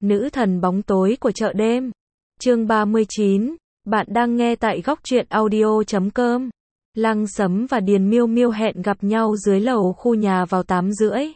Nữ thần bóng tối của chợ đêm. Chương 39. Bạn đang nghe tại góc truyện audio.com. Lăng Sấm và Điền Miêu Miêu hẹn gặp nhau dưới lầu khu nhà vào 8:30.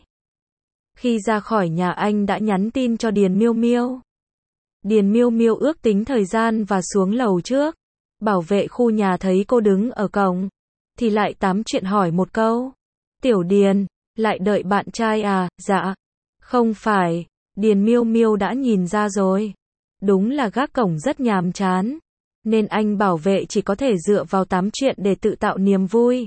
Khi ra khỏi nhà anh đã nhắn tin cho Điền Miêu Miêu. Điền Miêu Miêu ước tính thời gian và xuống lầu trước. Bảo vệ khu nhà thấy cô đứng ở cổng, thì lại tám chuyện hỏi một câu. Tiểu Điền, lại đợi bạn trai à? Dạ. Không phải, Điền Miêu Miêu đã nhìn ra rồi. Đúng là gác cổng rất nhàm chán, nên anh bảo vệ chỉ có thể dựa vào tám chuyện để tự tạo niềm vui.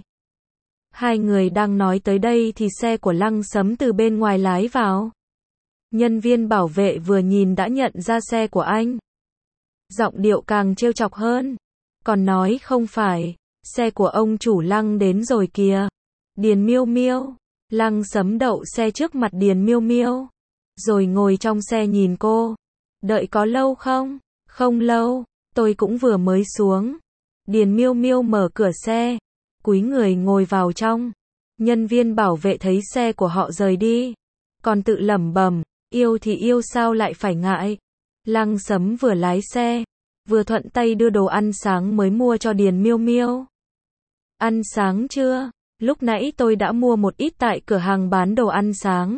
Hai người đang nói tới đây thì xe của Lăng Sấm từ bên ngoài lái vào. Nhân viên bảo vệ vừa nhìn đã nhận ra xe của anh. Giọng điệu càng trêu chọc hơn. Còn nói không phải, xe của ông chủ Lăng đến rồi kìa. Điền Miêu Miêu. Lăng Sấm đậu xe trước mặt Điền Miêu Miêu, rồi ngồi trong xe nhìn cô. Đợi có lâu không? Không lâu, tôi cũng vừa mới xuống. Điền Miêu Miêu mở cửa xe, cúi người ngồi vào trong. Nhân viên bảo vệ thấy xe của họ rời đi, còn tự lẩm bẩm, yêu thì yêu sao lại phải ngại. Lăng Sấm vừa lái xe, vừa thuận tay đưa đồ ăn sáng mới mua cho Điền Miêu Miêu. Ăn sáng chưa? Lúc nãy tôi đã mua một ít tại cửa hàng bán đồ ăn sáng.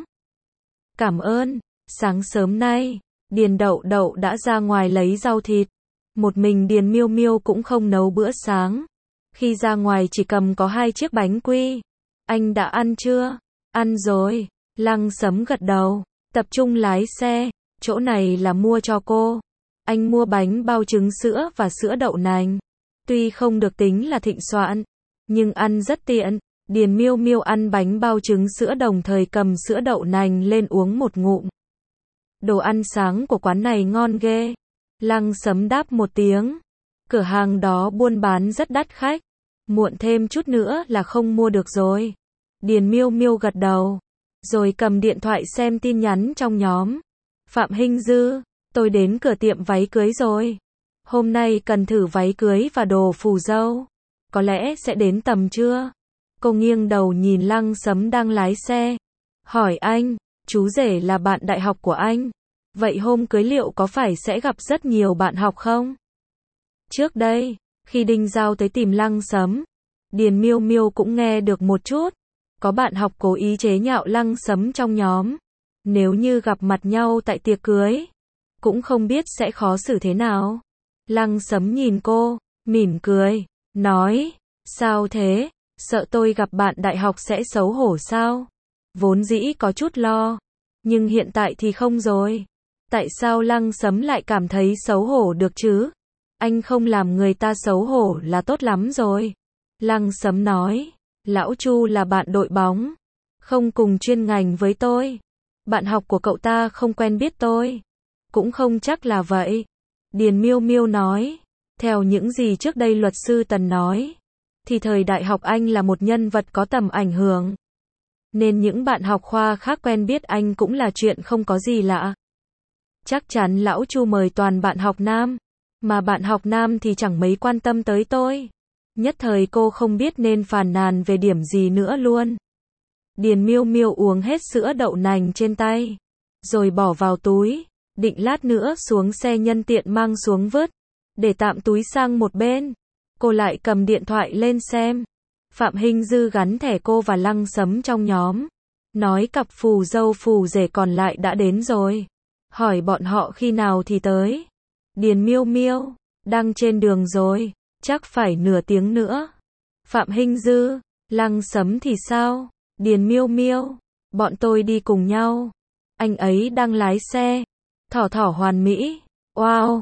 Cảm ơn. Sáng sớm nay, Điền Đậu Đậu đã ra ngoài lấy rau thịt. Một mình Điền Miêu Miêu cũng không nấu bữa sáng. Khi ra ngoài chỉ cầm có 2 chiếc bánh quy. Anh đã ăn chưa? Ăn rồi. Lăng Sấm gật đầu, tập trung lái xe. Chỗ này là mua cho cô. Anh mua bánh bao trứng sữa và sữa đậu nành. Tuy không được tính là thịnh soạn, nhưng ăn rất tiện. Điền Miêu Miêu ăn bánh bao trứng sữa đồng thời cầm sữa đậu nành lên uống một ngụm. Đồ ăn sáng của quán này ngon ghê. Lăng Sấm đáp một tiếng. Cửa hàng đó buôn bán rất đắt khách. Muộn thêm chút nữa là không mua được rồi. Điền Miêu Miêu gật đầu, rồi cầm điện thoại xem tin nhắn trong nhóm. Phạm Hinh Dư, tôi đến cửa tiệm váy cưới rồi. Hôm nay cần thử váy cưới và đồ phù dâu. Có lẽ sẽ đến tầm trưa. Cô nghiêng đầu nhìn Lăng Sấm đang lái xe. Hỏi anh, chú rể là bạn đại học của anh. Vậy hôm cưới liệu có phải sẽ gặp rất nhiều bạn học không? Trước đây, khi Đinh Giao tới tìm Lăng Sấm, Điền Miêu Miêu cũng nghe được một chút. Có bạn học cố ý chế nhạo Lăng Sấm trong nhóm. Nếu như gặp mặt nhau tại tiệc cưới, cũng không biết sẽ khó xử thế nào. Lăng Sấm nhìn cô, mỉm cười, nói, sao thế? Sợ tôi gặp bạn đại học sẽ xấu hổ sao? Vốn dĩ có chút lo, nhưng hiện tại thì không rồi. Tại sao Lăng Sấm lại cảm thấy xấu hổ được chứ? Anh không làm người ta xấu hổ là tốt lắm rồi. Lăng Sấm nói, Lão Chu là bạn đội bóng, không cùng chuyên ngành với tôi. Bạn học của cậu ta không quen biết tôi. Cũng không chắc là vậy. Điền Miêu Miêu nói, theo những gì trước đây luật sư Tần nói, thì thời đại học anh là một nhân vật có tầm ảnh hưởng. Nên những bạn học khoa khác quen biết anh cũng là chuyện không có gì lạ. Chắc chắn Lão Chu mời toàn bạn học nam, mà bạn học nam thì chẳng mấy quan tâm tới tôi. Nhất thời cô không biết nên phàn nàn về điểm gì nữa luôn. Điền Miêu Miêu uống hết sữa đậu nành trên tay, rồi bỏ vào túi, định lát nữa xuống xe nhân tiện mang xuống vứt, để tạm túi sang một bên. Cô lại cầm điện thoại lên xem. Phạm Hinh Dư gắn thẻ cô và Lăng Sấm trong nhóm. Nói cặp phù dâu phù rể còn lại đã đến rồi. Hỏi bọn họ khi nào thì tới. Điền Miêu Miêu, đang trên đường rồi, chắc phải nửa tiếng nữa. Phạm Hinh Dư, Lăng Sấm thì sao? Điền Miêu Miêu, bọn tôi đi cùng nhau. Anh ấy đang lái xe. Thỏ thỏ hoàn mỹ. Wow,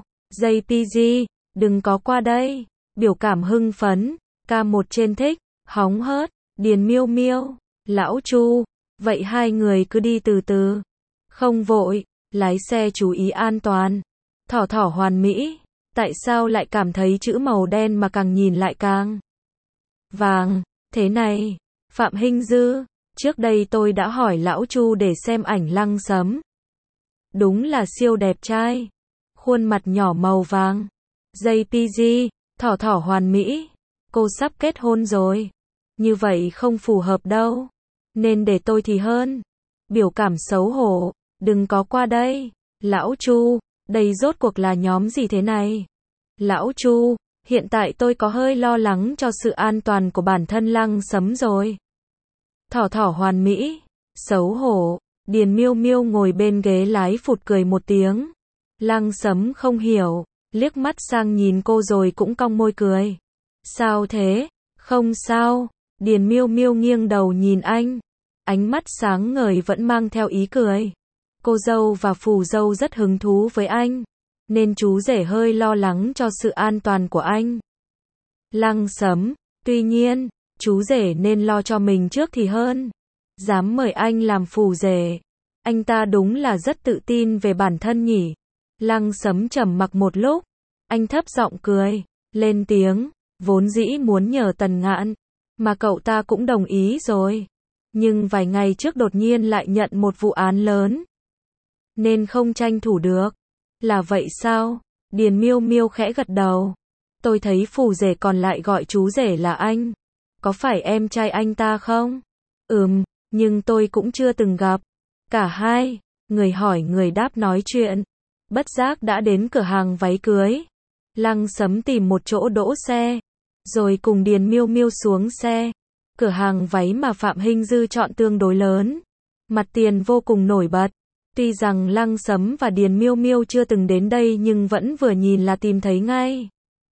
JPG, đừng có qua đây. Biểu cảm hưng phấn, K1 trên thích, hóng hớt. Điền Miêu Miêu, Lão Chu, vậy hai người cứ đi từ từ. Không vội, lái xe chú ý an toàn. Thỏ thỏ hoàn mỹ, tại sao lại cảm thấy chữ màu đen mà càng nhìn lại càng vàng, thế này? Phạm Hinh Dư, trước đây tôi đã hỏi Lão Chu để xem ảnh Lăng Sấm. Đúng là siêu đẹp trai. Khuôn mặt nhỏ màu vàng. JPG, thỏ thỏ hoàn mỹ. Cô sắp kết hôn rồi. Như vậy không phù hợp đâu. Nên để tôi thì hơn. Biểu cảm xấu hổ, đừng có qua đây. Lão Chu, đây rốt cuộc là nhóm gì thế này? Lão Chu, hiện tại tôi có hơi lo lắng cho sự an toàn của bản thân Lăng Sấm rồi. Thỏ thỏ hoàn mỹ, xấu hổ, Điền Miêu Miêu ngồi bên ghế lái phụt cười một tiếng. Lăng Sấm không hiểu, liếc mắt sang nhìn cô rồi cũng cong môi cười. Sao thế? Không sao. Điền Miêu Miêu nghiêng đầu nhìn anh, ánh mắt sáng ngời vẫn mang theo ý cười. Cô dâu và phù dâu rất hứng thú với anh, nên chú rể hơi lo lắng cho sự an toàn của anh. Lăng Sấm, tuy nhiên, chú rể nên lo cho mình trước thì hơn. Dám mời anh làm phù rể, anh ta đúng là rất tự tin về bản thân nhỉ. Lăng Sấm trầm mặc một lúc, anh thấp giọng cười, lên tiếng, vốn dĩ muốn nhờ Tần Ngạn, mà cậu ta cũng đồng ý rồi. Nhưng vài ngày trước đột nhiên lại nhận một vụ án lớn, nên không tranh thủ được. Là vậy sao? Điền Miêu Miêu khẽ gật đầu. Tôi thấy phù rể còn lại gọi chú rể là anh. Có phải em trai anh ta không? Nhưng tôi cũng chưa từng gặp. Cả hai, người hỏi người đáp nói chuyện. Bất giác đã đến cửa hàng váy cưới. Lăng Sấm tìm một chỗ đỗ xe, rồi cùng Điền Miêu Miêu xuống xe. Cửa hàng váy mà Phạm Hinh Dư chọn tương đối lớn, mặt tiền vô cùng nổi bật. Tuy rằng Lăng Sấm và Điền Miêu Miêu chưa từng đến đây nhưng vẫn vừa nhìn là tìm thấy ngay.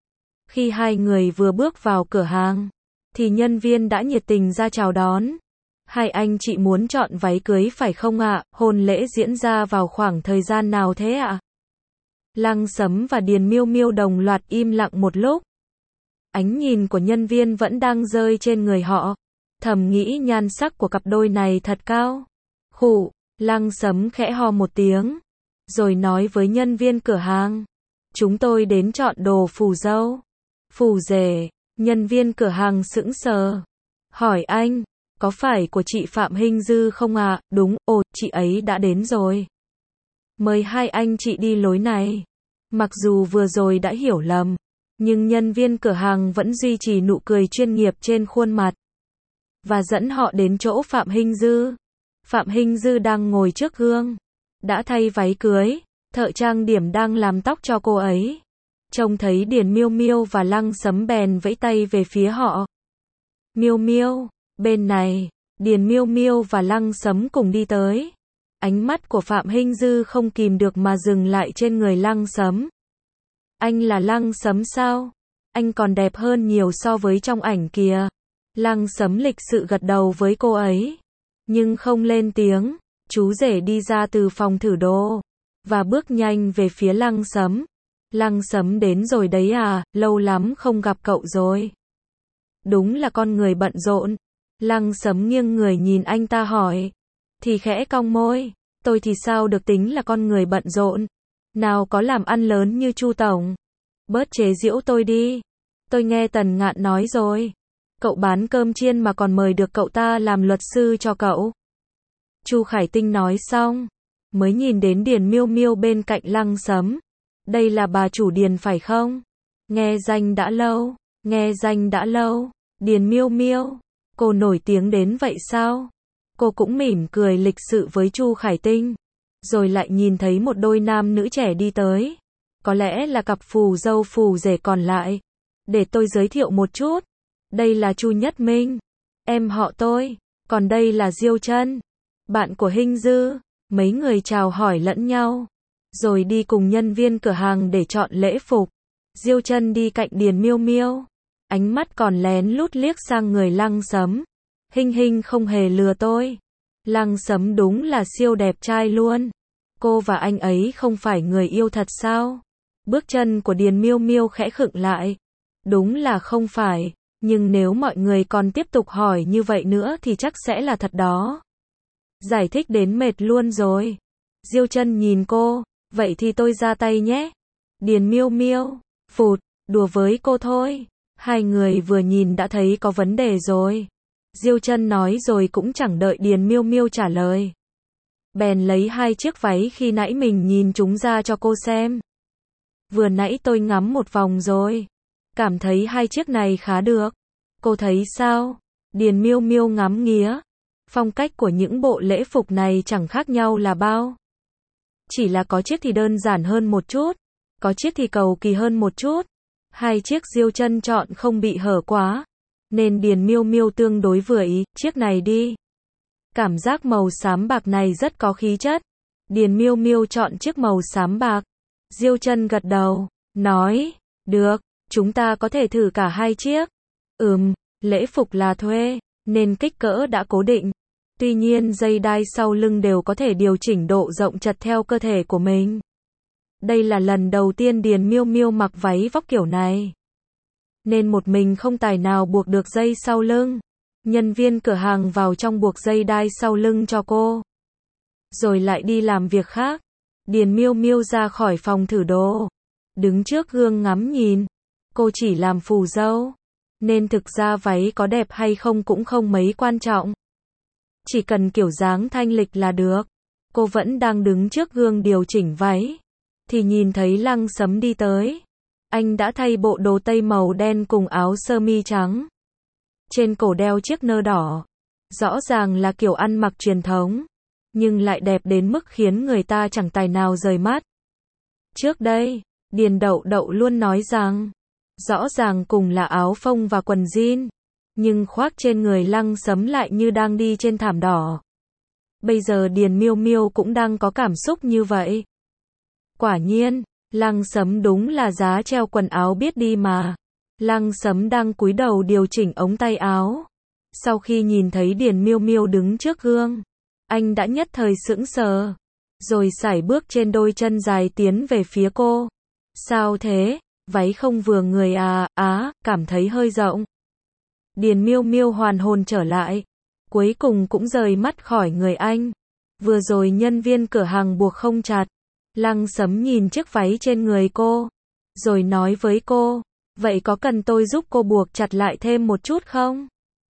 Khi hai người vừa bước vào cửa hàng, thì nhân viên đã nhiệt tình ra chào đón. Hai anh chị muốn chọn váy cưới phải không ạ? Hôn lễ diễn ra vào khoảng thời gian nào thế ạ? Lăng Sấm và Điền Miêu Miêu đồng loạt im lặng một lúc. Ánh nhìn của nhân viên vẫn đang rơi trên người họ. Thầm nghĩ nhan sắc của cặp đôi này thật cao. Khụ, Lăng Sấm khẽ ho một tiếng, rồi nói với nhân viên cửa hàng. Chúng tôi đến chọn đồ phù dâu. Phù rể, nhân viên cửa hàng sững sờ. Hỏi anh, có phải của chị Phạm Hinh Dư không ạ? Đúng, chị ấy đã đến rồi. Mời hai anh chị đi lối này. Mặc dù vừa rồi đã hiểu lầm, nhưng nhân viên cửa hàng vẫn duy trì nụ cười chuyên nghiệp trên khuôn mặt, và dẫn họ đến chỗ Phạm Hinh Dư. Phạm Hinh Dư đang ngồi trước gương, đã thay váy cưới, thợ trang điểm đang làm tóc cho cô ấy. Trông thấy Điền Miêu Miêu và Lăng Sấm bèn vẫy tay về phía họ. Miêu Miêu, bên này. Điền Miêu Miêu và Lăng Sấm cùng đi tới. Ánh mắt của Phạm Hinh Dư không kìm được mà dừng lại trên người Lăng Sấm. Anh là Lăng Sấm sao? Anh còn đẹp hơn nhiều so với trong ảnh kìa. Lăng Sấm lịch sự gật đầu với cô ấy, nhưng không lên tiếng. Chú rể đi ra từ phòng thử đồ, và bước nhanh về phía Lăng Sấm. Lăng Sấm đến rồi đấy à, lâu lắm không gặp cậu rồi. Đúng là con người bận rộn. Lăng Sấm nghiêng người nhìn anh ta hỏi. Thì khẽ cong môi, tôi thì sao được tính là con người bận rộn. Nào có làm ăn lớn như Chu Tổng. Bớt chế giễu tôi đi. Tôi nghe Tần Ngạn nói rồi. Cậu bán cơm chiên mà còn mời được cậu ta làm luật sư cho cậu. Chu Khải Tinh nói xong, mới nhìn đến Điền Miêu Miêu bên cạnh Lăng Sấm. Đây là bà chủ Điền phải không? Nghe danh đã lâu, nghe danh đã lâu. Điền Miêu Miêu, cô nổi tiếng đến vậy sao? Cô cũng mỉm cười lịch sự với Chu Khải Tinh, rồi lại nhìn thấy một đôi nam nữ trẻ đi tới. Có lẽ là cặp phù dâu phù rể còn lại. Để tôi giới thiệu một chút. Đây là Chu Nhất Minh, em họ tôi. Còn đây là Diêu Trân, bạn của Hinh Dư. Mấy người chào hỏi lẫn nhau, rồi đi cùng nhân viên cửa hàng để chọn lễ phục. Diêu Trân đi cạnh Điền Miêu Miêu, ánh mắt còn lén lút liếc sang người Lăng Sấm. Hinh không hề lừa tôi. Lăng Sấm đúng là siêu đẹp trai luôn. Cô và anh ấy không phải người yêu thật sao? Bước chân của Điền Miêu Miêu khẽ khựng lại. Đúng là không phải, nhưng nếu mọi người còn tiếp tục hỏi như vậy nữa thì chắc sẽ là thật đó. Giải thích đến mệt luôn rồi. Diêu Trân nhìn cô, vậy thì tôi ra tay nhé. Điền Miêu Miêu, phụt, đùa với cô thôi. Hai người vừa nhìn đã thấy có vấn đề rồi. Diêu Trân nói rồi cũng chẳng đợi Điền Miêu Miêu trả lời, bèn lấy hai chiếc váy khi nãy mình nhìn chúng ra cho cô xem. Vừa nãy tôi ngắm một vòng rồi, cảm thấy hai chiếc này khá được. Cô thấy sao? Điền Miêu Miêu ngắm nghía. Phong cách của những bộ lễ phục này chẳng khác nhau là bao. Chỉ là có chiếc thì đơn giản hơn một chút, có chiếc thì cầu kỳ hơn một chút. Hai chiếc Diêu Chân chọn không bị hở quá, nên Điền Miêu Miêu tương đối vừa ý, chiếc này đi. Cảm giác màu xám bạc này rất có khí chất. Điền Miêu Miêu chọn chiếc màu xám bạc. Diêu Chân gật đầu, nói, được, chúng ta có thể thử cả hai chiếc. Lễ phục là thuê, nên kích cỡ đã cố định. Tuy nhiên dây đai sau lưng đều có thể điều chỉnh độ rộng chật theo cơ thể của mình. Đây là lần đầu tiên Điền Miêu Miêu mặc váy vóc kiểu này, nên một mình không tài nào buộc được dây sau lưng. Nhân viên cửa hàng vào trong buộc dây đai sau lưng cho cô, rồi lại đi làm việc khác. Điền Miêu Miêu ra khỏi phòng thử đồ, đứng trước gương ngắm nhìn. Cô chỉ làm phù dâu, nên thực ra váy có đẹp hay không cũng không mấy quan trọng. Chỉ cần kiểu dáng thanh lịch là được. Cô vẫn đang đứng trước gương điều chỉnh váy, thì nhìn thấy Lăng Sấm đi tới. Anh đã thay bộ đồ tây màu đen cùng áo sơ mi trắng. Trên cổ đeo chiếc nơ đỏ. Rõ ràng là kiểu ăn mặc truyền thống, nhưng lại đẹp đến mức khiến người ta chẳng tài nào rời mắt. Trước đây, Điền Đậu Đậu luôn nói rằng, rõ ràng cùng là áo phông và quần jean, nhưng khoác trên người Lăng Sấm lại như đang đi trên thảm đỏ. Bây giờ Điền Miêu Miêu cũng đang có cảm xúc như vậy. Quả nhiên, Lăng Sấm đúng là giá treo quần áo biết đi mà. Lăng Sấm đang cúi đầu điều chỉnh ống tay áo. Sau khi nhìn thấy Điền Miêu Miêu đứng trước gương, anh đã nhất thời sững sờ, rồi sải bước trên đôi chân dài tiến về phía cô. Sao thế? Váy không vừa người à? Cảm thấy hơi rộng. Điền Miêu Miêu hoàn hồn trở lại, cuối cùng cũng rời mắt khỏi người anh. Vừa rồi nhân viên cửa hàng buộc không chặt. Lăng Sấm nhìn chiếc váy trên người cô, rồi nói với cô, vậy có cần tôi giúp cô buộc chặt lại thêm một chút không?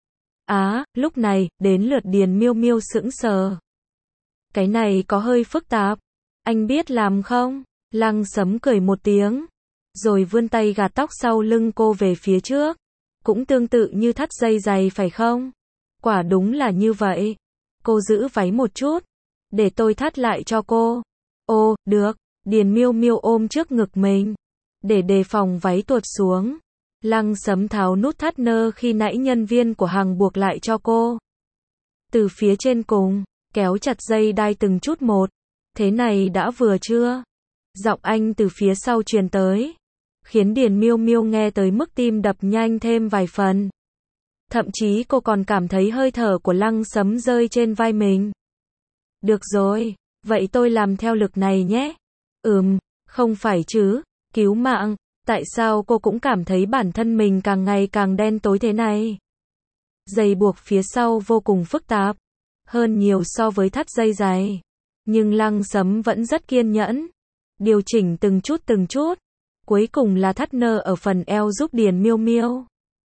Lúc này, đến lượt Điền Miêu Miêu sững sờ. Cái này có hơi phức tạp. Anh biết làm không? Lăng Sấm cười một tiếng, rồi vươn tay gạt tóc sau lưng cô về phía trước. Cũng tương tự như thắt dây giày phải không? Quả đúng là như vậy. Cô giữ váy một chút, để tôi thắt lại cho cô. Ồ, được. Điền Miêu Miêu ôm trước ngực mình, để đề phòng váy tuột xuống. Lăng Sấm tháo nút thắt nơ khi nãy nhân viên của hàng buộc lại cho cô. Từ phía trên cùng, kéo chặt dây đai từng chút một. Thế này đã vừa chưa? Giọng anh từ phía sau truyền tới, khiến Điền Miêu Miêu nghe tới mức tim đập nhanh thêm vài phần. Thậm chí cô còn cảm thấy hơi thở của Lăng Sấm rơi trên vai mình. Được rồi, vậy tôi làm theo lực này nhé. Không phải chứ, cứu mạng, tại sao cô cũng cảm thấy bản thân mình càng ngày càng đen tối thế này? Dây buộc phía sau vô cùng phức tạp, hơn nhiều so với thắt dây giày. Nhưng Lăng Sấm vẫn rất kiên nhẫn, điều chỉnh từng chút. Cuối cùng là thắt nơ ở phần eo giúp Điền Miêu Miêu.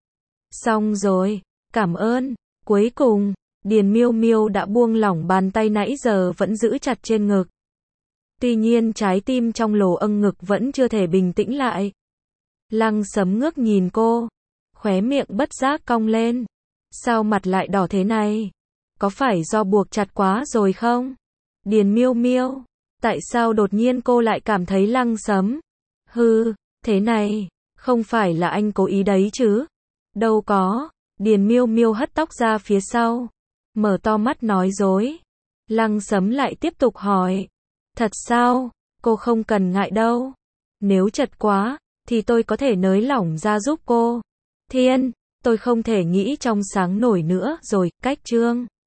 Xong rồi, cảm ơn. Cuối cùng, Điền Miêu Miêu đã buông lỏng bàn tay nãy giờ vẫn giữ chặt trên ngực. Tuy nhiên trái tim trong lồ âng ngực vẫn chưa thể bình tĩnh lại. Lăng Sấm ngước nhìn cô, khóe miệng bất giác cong lên. Sao mặt lại đỏ thế này? Có phải do buộc chặt quá rồi không? Điền Miêu Miêu, tại sao đột nhiên cô lại cảm thấy Lăng Sấm? Thế này, không phải là anh cố ý đấy chứ? Đâu có. Điền Miêu Miêu hất tóc ra phía sau, mở to mắt nói dối. Lăng Sấm lại tiếp tục hỏi, thật sao? Cô không cần ngại đâu. Nếu chật quá, thì tôi có thể nới lỏng ra giúp cô. Thiên, tôi không thể nghĩ trong sáng nổi nữa rồi, cách chương.